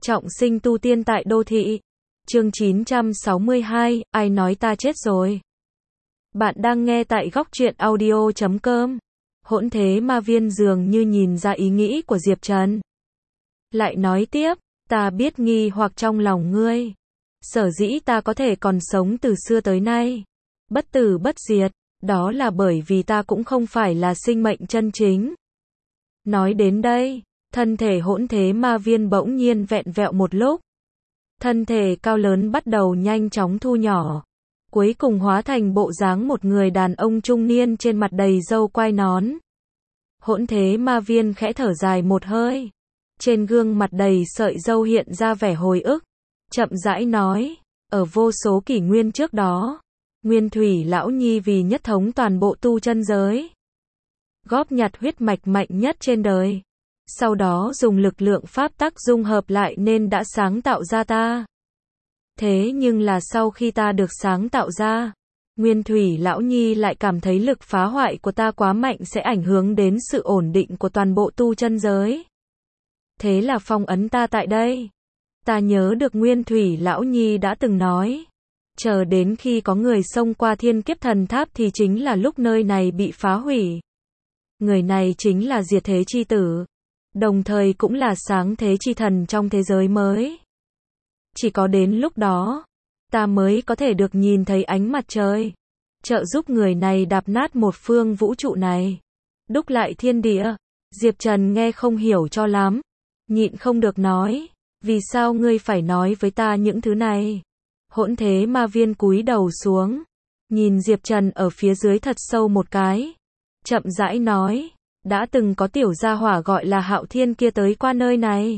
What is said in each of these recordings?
Trọng sinh tu tiên tại đô thị. Chương 962, ai nói ta chết rồi? Bạn đang nghe tại góc truyện audio.com. Hỗn thế ma viên dường như nhìn ra ý nghĩ của Diệp Trần. Lại nói tiếp, ta biết nghi hoặc trong lòng ngươi. Sở dĩ ta có thể còn sống từ xưa tới nay, bất tử bất diệt, đó là bởi vì ta cũng không phải là sinh mệnh chân chính. Nói đến đây, thân thể hỗn thế ma viên bỗng nhiên vẹn vẹo một lúc. Thân thể cao lớn bắt đầu nhanh chóng thu nhỏ, cuối cùng hóa thành bộ dáng một người đàn ông trung niên trên mặt đầy râu quai nón. Hỗn thế ma viên khẽ thở dài một hơi. Trên gương mặt đầy sợi râu hiện ra vẻ hồi ức. Chậm rãi nói, ở vô số kỷ nguyên trước đó, Nguyên Thủy Lão Nhi vì nhất thống toàn bộ tu chân giới, góp nhặt huyết mạch mạnh nhất trên đời. Sau đó dùng lực lượng pháp tắc dung hợp lại nên đã sáng tạo ra ta. Thế nhưng là sau khi ta được sáng tạo ra, Nguyên Thủy Lão Nhi lại cảm thấy lực phá hoại của ta quá mạnh sẽ ảnh hưởng đến sự ổn định của toàn bộ tu chân giới. Thế là phong ấn ta tại đây. Ta nhớ được Nguyên Thủy Lão Nhi đã từng nói, chờ đến khi có người xông qua thiên kiếp thần tháp thì chính là lúc nơi này bị phá hủy. Người này chính là Diệt Thế Chi Tử, đồng thời cũng là sáng thế chi thần trong thế giới mới. Chỉ có đến lúc đó, ta mới có thể được nhìn thấy ánh mặt trời, trợ giúp người này đạp nát một phương vũ trụ này, đúc lại thiên địa. Diệp Trần nghe không hiểu cho lắm, nhịn không được nói, vì sao ngươi phải nói với ta những thứ này? Hỗn thế ma viên cúi đầu xuống, nhìn Diệp Trần ở phía dưới thật sâu một cái, chậm rãi nói, đã từng có tiểu gia hỏa gọi là Hạo Thiên kia tới qua nơi này.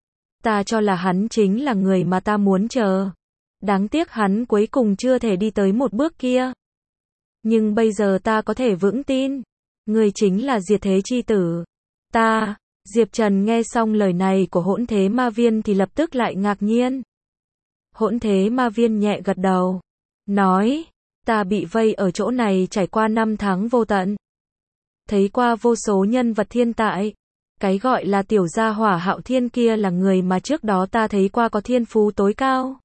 Ta cho là hắn chính là người mà ta muốn chờ. Đáng tiếc hắn cuối cùng chưa thể đi tới một bước kia. Nhưng bây giờ ta có thể vững tin, ngươi chính là Diệt Thế Chi Tử. Ta, Diệp Trần nghe xong lời này của hỗn thế ma viên thì lập tức lại ngạc nhiên. Hỗn thế ma viên nhẹ gật đầu, nói, ta bị vây ở chỗ này trải qua 5 tháng vô tận. Thấy qua vô số nhân vật thiên tại. Cái gọi là tiểu gia hỏa Hạo Thiên kia là người mà trước đó ta thấy qua có thiên phú tối cao.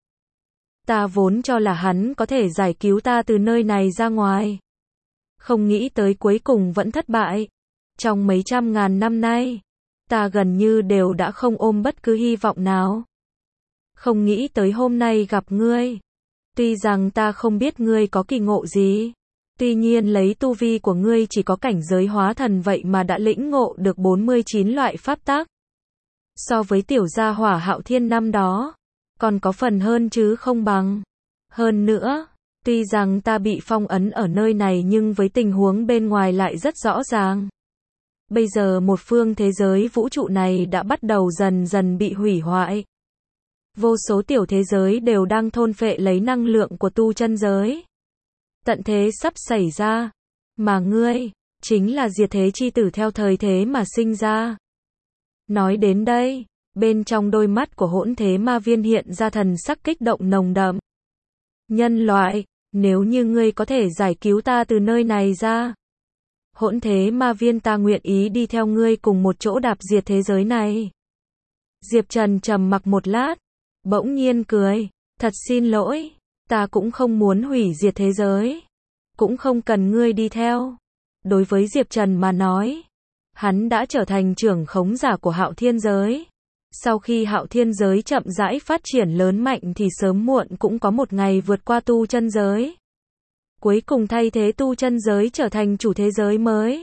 Ta vốn cho là hắn có thể giải cứu ta từ nơi này ra ngoài. Không nghĩ tới cuối cùng vẫn thất bại. Trong mấy trăm ngàn năm nay, ta gần như đều đã không ôm bất cứ hy vọng nào. Không nghĩ tới hôm nay gặp ngươi. Tuy rằng ta không biết ngươi có kỳ ngộ gì. Tuy nhiên lấy tu vi của ngươi chỉ có cảnh giới hóa thần vậy mà đã lĩnh ngộ được 49 loại pháp tắc. So với tiểu gia hỏa Hạo Thiên năm đó, còn có phần hơn chứ không bằng. Hơn nữa, tuy rằng ta bị phong ấn ở nơi này nhưng với tình huống bên ngoài lại rất rõ ràng. Bây giờ một phương thế giới vũ trụ này đã bắt đầu dần dần bị hủy hoại. Vô số tiểu thế giới đều đang thôn phệ lấy năng lượng của tu chân giới. Tận thế sắp xảy ra, mà ngươi, chính là Diệt Thế Chi Tử theo thời thế mà sinh ra. Nói đến đây, bên trong đôi mắt của hỗn thế ma viên hiện ra thần sắc kích động nồng đậm. Nhân loại, nếu như ngươi có thể giải cứu ta từ nơi này ra, hỗn thế ma viên ta nguyện ý đi theo ngươi cùng một chỗ đạp diệt thế giới này. Diệp Trần trầm mặc một lát, bỗng nhiên cười, thật xin lỗi. Ta cũng không muốn hủy diệt thế giới. Cũng không cần ngươi đi theo. Đối với Diệp Trần mà nói, hắn đã trở thành trưởng khống giả của Hạo Thiên giới. Sau khi Hạo Thiên giới chậm rãi phát triển lớn mạnh thì sớm muộn cũng có một ngày vượt qua tu chân giới. Cuối cùng thay thế tu chân giới trở thành chủ thế giới mới.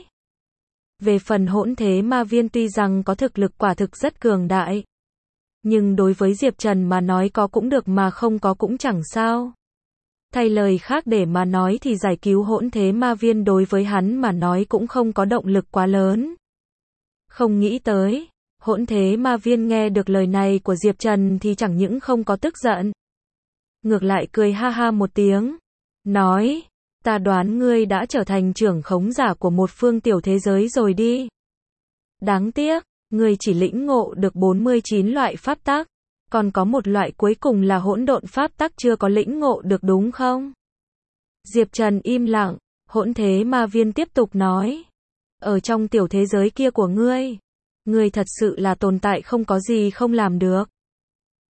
Về phần hỗn thế ma viên tuy rằng có thực lực quả thực rất cường đại. Nhưng đối với Diệp Trần mà nói có cũng được mà không có cũng chẳng sao. Thay lời khác để mà nói thì giải cứu hỗn thế ma viên đối với hắn mà nói cũng không có động lực quá lớn. Không nghĩ tới, hỗn thế ma viên nghe được lời này của Diệp Trần thì chẳng những không có tức giận. Ngược lại cười ha ha một tiếng, nói, ta đoán ngươi đã trở thành trưởng khống giả của một phương tiểu thế giới rồi đi. Đáng tiếc, ngươi chỉ lĩnh ngộ được 49 loại pháp tắc. Còn có một loại cuối cùng là hỗn độn pháp tắc chưa có lĩnh ngộ được đúng không? Diệp Trần im lặng, hỗn thế ma viên tiếp tục nói. Ở trong tiểu thế giới kia của ngươi thật sự là tồn tại không có gì không làm được.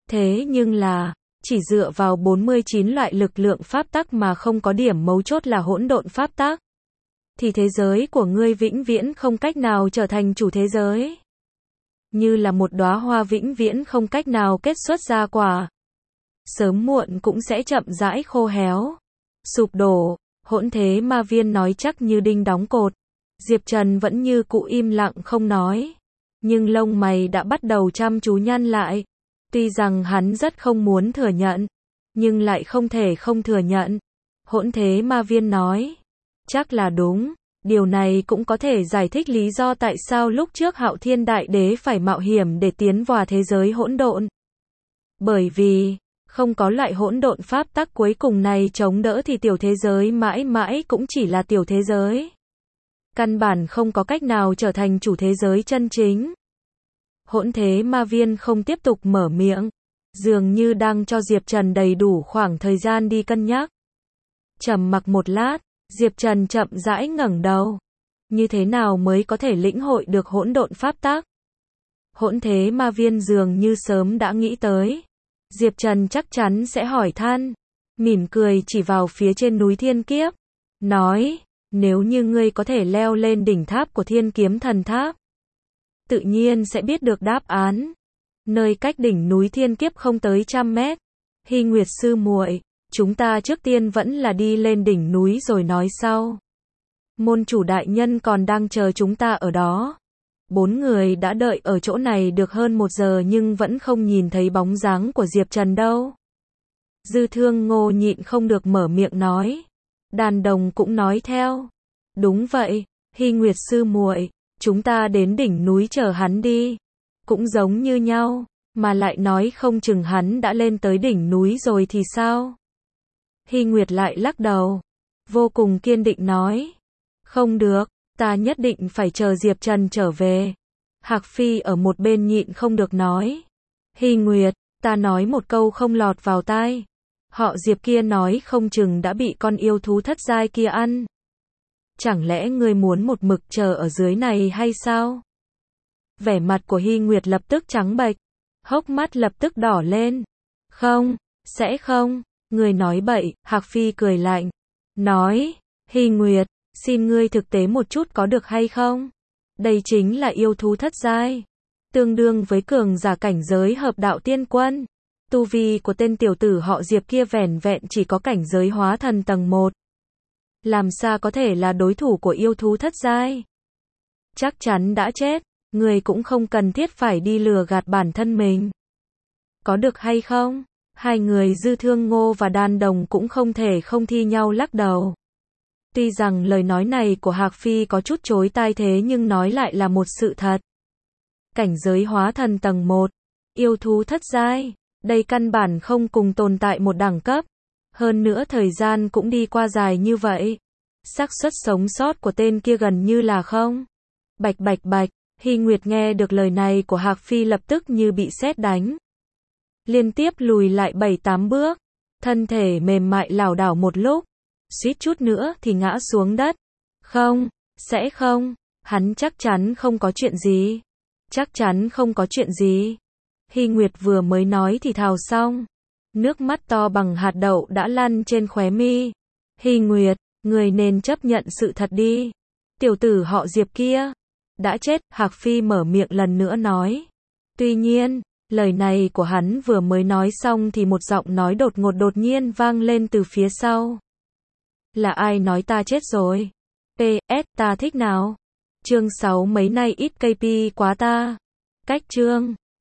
Thế nhưng là, chỉ dựa vào 49 loại lực lượng pháp tắc mà không có điểm mấu chốt là hỗn độn pháp tắc, thì thế giới của ngươi vĩnh viễn không cách nào trở thành chủ thế giới. Như là một đóa hoa vĩnh viễn không cách nào kết xuất ra quả. Sớm muộn cũng sẽ chậm rãi khô héo, sụp đổ. Hỗn thế ma viên nói chắc như đinh đóng cột. Diệp Trần vẫn như cũ im lặng không nói. Nhưng lông mày đã bắt đầu chăm chú nhăn lại. Tuy rằng hắn rất không muốn thừa nhận, nhưng lại không thể không thừa nhận. Hỗn thế ma viên nói. Chắc là đúng. Điều này cũng có thể giải thích lý do tại sao lúc trước Hạo Thiên Đại Đế phải mạo hiểm để tiến vào thế giới hỗn độn. Bởi vì, không có loại hỗn độn pháp tắc cuối cùng này chống đỡ thì tiểu thế giới mãi mãi cũng chỉ là tiểu thế giới. Căn bản không có cách nào trở thành chủ thế giới chân chính. Hỗn thế ma viên không tiếp tục mở miệng, dường như đang cho Diệp Trần đầy đủ khoảng thời gian đi cân nhắc. Trầm mặc một lát, Diệp Trần chậm rãi ngẩng đầu. Như thế nào mới có thể lĩnh hội được hỗn độn pháp tắc? Hỗn thế ma viên dường như sớm đã nghĩ tới. Diệp Trần chắc chắn sẽ hỏi than. Mỉm cười chỉ vào phía trên núi Thiên Kiếp. Nói, nếu như ngươi có thể leo lên đỉnh tháp của Thiên Kiếm Thần Tháp, tự nhiên sẽ biết được đáp án. Nơi cách đỉnh núi Thiên Kiếp không tới 100 mét. Hy Nguyệt sư muội, chúng ta trước tiên vẫn là đi lên đỉnh núi rồi nói sau. Môn chủ đại nhân còn đang chờ chúng ta ở đó. 4 người đã đợi ở chỗ này được hơn 1 giờ nhưng vẫn không nhìn thấy bóng dáng của Diệp Trần đâu. Dư Thương Ngô nhịn không được mở miệng nói. Đàn Đồng cũng nói theo. Đúng vậy, Hy Nguyệt sư muội, chúng ta đến đỉnh núi chờ hắn đi. Cũng giống như nhau, mà lại nói không chừng hắn đã lên tới đỉnh núi rồi thì sao? Hy Nguyệt lại lắc đầu, vô cùng kiên định nói. Không được, ta nhất định phải chờ Diệp Trần trở về. Hạc Phi ở một bên nhịn không được nói. Hy Nguyệt, ta nói một câu không lọt vào tai. Họ Diệp kia nói không chừng đã bị con yêu thú thất giai kia ăn. Chẳng lẽ ngươi muốn một mực chờ ở dưới này hay sao? Vẻ mặt của Hy Nguyệt lập tức trắng bệch, hốc mắt lập tức đỏ lên. Không, sẽ không, ngươi nói bậy. Hạc Phi cười lạnh, nói, Hy Nguyệt, xin ngươi thực tế một chút có được hay không? Đây chính là yêu thú thất giai, tương đương với cường giả cảnh giới hợp đạo tiên quân. Tu vi của tên tiểu tử họ Diệp kia vẻn vẹn chỉ có cảnh giới hóa thần tầng 1. Làm sao có thể là đối thủ của yêu thú thất giai? Chắc chắn đã chết, người cũng không cần thiết phải đi lừa gạt bản thân mình. Có được hay không? Hai người Dư Thương Ngô và Đan Đồng cũng không thể không thi nhau lắc đầu. Tuy rằng lời nói này của Hạc Phi có chút chối tai thế nhưng nói lại là một sự thật. Cảnh giới hóa thần tầng 1, yêu thú thất giai, đây căn bản không cùng tồn tại một đẳng cấp. Hơn nữa thời gian cũng đi qua dài như vậy. Xác suất sống sót của tên kia gần như là không. Bạch bạch bạch, Hy Nguyệt nghe được lời này của Hạc Phi lập tức như bị sét đánh. Liên tiếp lùi lại 7-8 bước, thân thể mềm mại lảo đảo một lúc, suýt chút nữa thì ngã xuống đất. Không, sẽ không, hắn chắc chắn không có chuyện gì. Chắc chắn không có chuyện gì. Hy Nguyệt vừa mới nói thì thào xong. Nước mắt to bằng hạt đậu đã lăn trên khóe mi. Hy Nguyệt, người nên chấp nhận sự thật đi. Tiểu tử họ Diệp kia đã chết. Hạc Phi mở miệng lần nữa nói. Tuy nhiên, lời này của hắn vừa mới nói xong thì một giọng nói đột nhiên vang lên từ phía sau. Là ai nói ta chết rồi? PS, ta thích nào? Chương 6 mấy nay ít KP quá ta. Cách chương